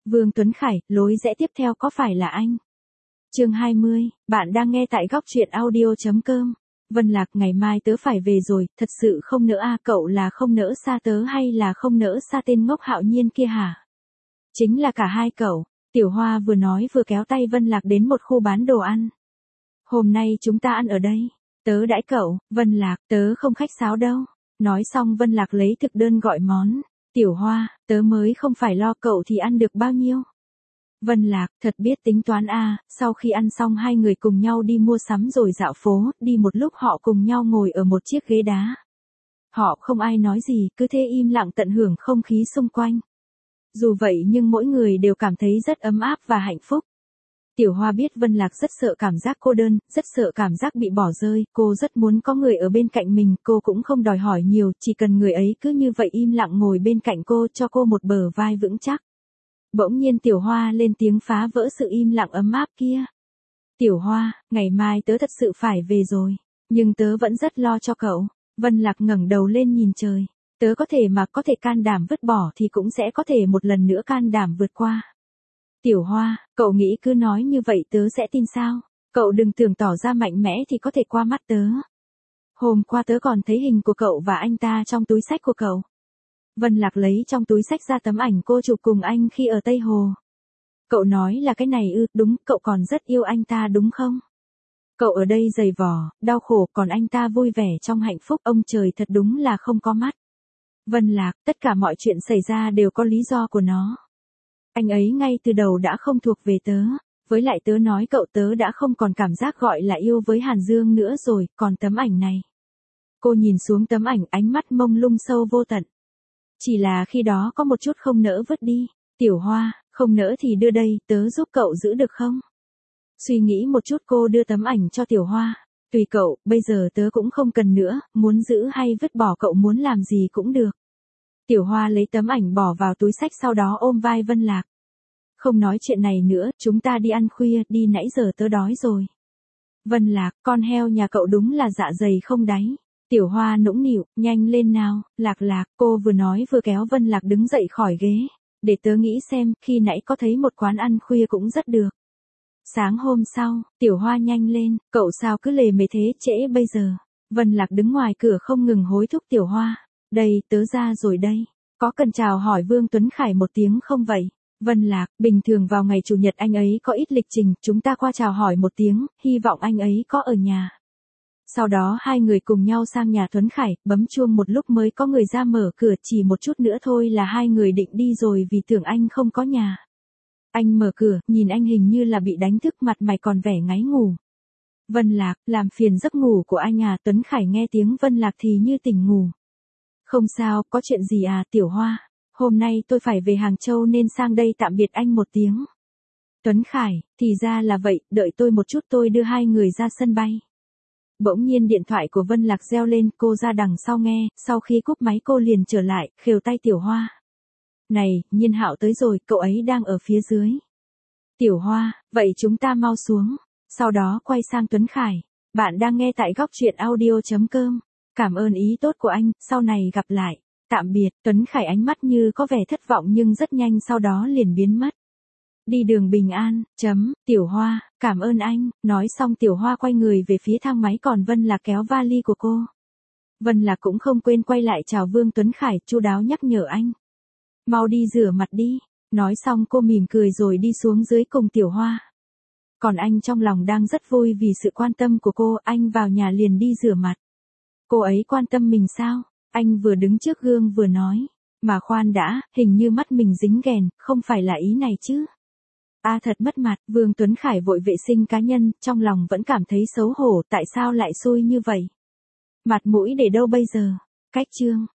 Vương Tuấn Khải, lối rẽ tiếp theo có phải là anh? Chương 20, bạn đang nghe tại góc truyện audio.com. Vân Lạc, ngày mai tớ phải về rồi, thật sự không nỡ à, cậu là không nỡ xa tớ hay là không nỡ xa tên ngốc Hạo Nhiên kia hả? Chính là cả hai cậu. Tiểu Hoa vừa nói vừa kéo tay Vân Lạc đến một khu bán đồ ăn. Hôm nay chúng ta ăn ở đây. Tớ đãi cậu. Vân Lạc, tớ không khách sáo đâu. Nói xong Vân Lạc lấy thực đơn gọi món. Tiểu Hoa, tớ mới không phải lo cậu thì ăn được bao nhiêu. Vân Lạc, thật biết tính toán à. Sau khi ăn xong hai người cùng nhau đi mua sắm rồi dạo phố, đi một lúc họ cùng nhau ngồi ở một chiếc ghế đá. Họ không ai nói gì, cứ thế im lặng tận hưởng không khí xung quanh. Dù vậy nhưng mỗi người đều cảm thấy rất ấm áp và hạnh phúc. Tiểu Hoa biết Vân Lạc rất sợ cảm giác cô đơn, rất sợ cảm giác bị bỏ rơi, cô rất muốn có người ở bên cạnh mình, cô cũng không đòi hỏi nhiều, chỉ cần người ấy cứ như vậy im lặng ngồi bên cạnh cô cho cô một bờ vai vững chắc. Bỗng nhiên Tiểu Hoa lên tiếng phá vỡ sự im lặng ấm áp kia. Tiểu Hoa, ngày mai tớ thật sự phải về rồi, nhưng tớ vẫn rất lo cho cậu. Vân Lạc ngẩng đầu lên nhìn trời. Tớ có thể mà có thể can đảm vứt bỏ thì cũng sẽ có thể một lần nữa can đảm vượt qua. Tiểu Hoa, cậu nghĩ cứ nói như vậy tớ sẽ tin sao? Cậu đừng tưởng tỏ ra mạnh mẽ thì có thể qua mắt tớ. Hôm qua tớ còn thấy hình của cậu và anh ta trong túi xách của cậu. Vân Lạc lấy trong túi xách ra tấm ảnh cô chụp cùng anh khi ở Tây Hồ. Cậu nói là cái này ư? Đúng, cậu còn rất yêu anh ta đúng không? Cậu ở đây dày vò, đau khổ, còn anh ta vui vẻ trong hạnh phúc, ông trời thật đúng là không có mắt. Vân Lạc, tất cả mọi chuyện xảy ra đều có lý do của nó. Anh ấy ngay từ đầu đã không thuộc về tớ. Với lại tớ nói cậu, tớ đã không còn cảm giác gọi là yêu với Hàn Dương nữa rồi, còn tấm ảnh này. Cô nhìn xuống tấm ảnh, ánh mắt mông lung sâu vô tận. Chỉ là khi đó có một chút không nỡ vứt đi. Tiểu Hoa, không nỡ thì đưa đây, tớ giúp cậu giữ được không? Suy nghĩ một chút cô đưa tấm ảnh cho Tiểu Hoa. Tùy cậu, bây giờ tớ cũng không cần nữa, muốn giữ hay vứt bỏ cậu muốn làm gì cũng được. Tiểu Hoa lấy tấm ảnh bỏ vào túi xách sau đó ôm vai Vân Lạc. Không nói chuyện này nữa, chúng ta đi ăn khuya, đi nãy giờ tớ đói rồi. Vân Lạc, con heo nhà cậu đúng là dạ dày không đáy. Tiểu Hoa nũng nịu, nhanh lên nào, Lạc Lạc, cô vừa nói vừa kéo Vân Lạc đứng dậy khỏi ghế. Để tớ nghĩ xem, khi nãy có thấy một quán ăn khuya cũng rất được. Sáng hôm sau, Tiểu Hoa nhanh lên, cậu sao cứ lề mề thế, trễ bây giờ. Vân Lạc đứng ngoài cửa không ngừng hối thúc Tiểu Hoa. Đây, tớ ra rồi đây. Có cần chào hỏi Vương Tuấn Khải một tiếng không vậy? Vân Lạc, bình thường vào ngày Chủ nhật anh ấy có ít lịch trình, chúng ta qua chào hỏi một tiếng, hy vọng anh ấy có ở nhà. Sau đó hai người cùng nhau sang nhà Tuấn Khải, bấm chuông một lúc mới có người ra mở cửa, chỉ một chút nữa thôi là hai người định đi rồi vì tưởng anh không có nhà. Anh mở cửa, nhìn anh hình như là bị đánh thức, mặt mày còn vẻ ngáy ngủ. Vân Lạc, làm phiền giấc ngủ của anh à? Tuấn Khải nghe tiếng Vân Lạc thì như tỉnh ngủ. Không sao, có chuyện gì à? Tiểu Hoa, hôm nay tôi phải về Hàng Châu nên sang đây tạm biệt anh một tiếng. Tuấn Khải, thì ra là vậy, đợi tôi một chút, tôi đưa hai người ra sân bay. Bỗng nhiên điện thoại của Vân Lạc reo lên, cô ra đằng sau nghe, sau khi cúp máy cô liền trở lại, khều tay Tiểu Hoa. Này, Nhiên Hạo tới rồi, cậu ấy đang ở phía dưới. Tiểu Hoa, vậy chúng ta mau xuống. Sau đó quay sang Tuấn Khải. Bạn đang nghe tại góc truyện audio.com. Cảm ơn ý tốt của anh, sau này gặp lại. Tạm biệt. Tuấn Khải ánh mắt như có vẻ thất vọng nhưng rất nhanh sau đó liền biến mất. Đi đường bình an, Tiểu Hoa, cảm ơn anh. Nói xong Tiểu Hoa quay người về phía thang máy, còn Vân Lạc kéo vali của cô. Vân Lạc cũng không quên quay lại chào Vương Tuấn Khải, chu đáo nhắc nhở anh. Mau đi rửa mặt đi. Nói xong cô mỉm cười rồi đi xuống dưới cùng Tiểu Hoa. Còn anh trong lòng đang rất vui vì sự quan tâm của cô, anh vào nhà liền đi rửa mặt. Cô ấy quan tâm mình sao? Anh vừa đứng trước gương vừa nói. Mà khoan đã, hình như mắt mình dính ghèn, không phải là ý này chứ. À thật mất mặt, Vương Tuấn Khải vội vệ sinh cá nhân, trong lòng vẫn cảm thấy xấu hổ, tại sao lại xui như vậy? Mặt mũi để đâu bây giờ? Cách chương.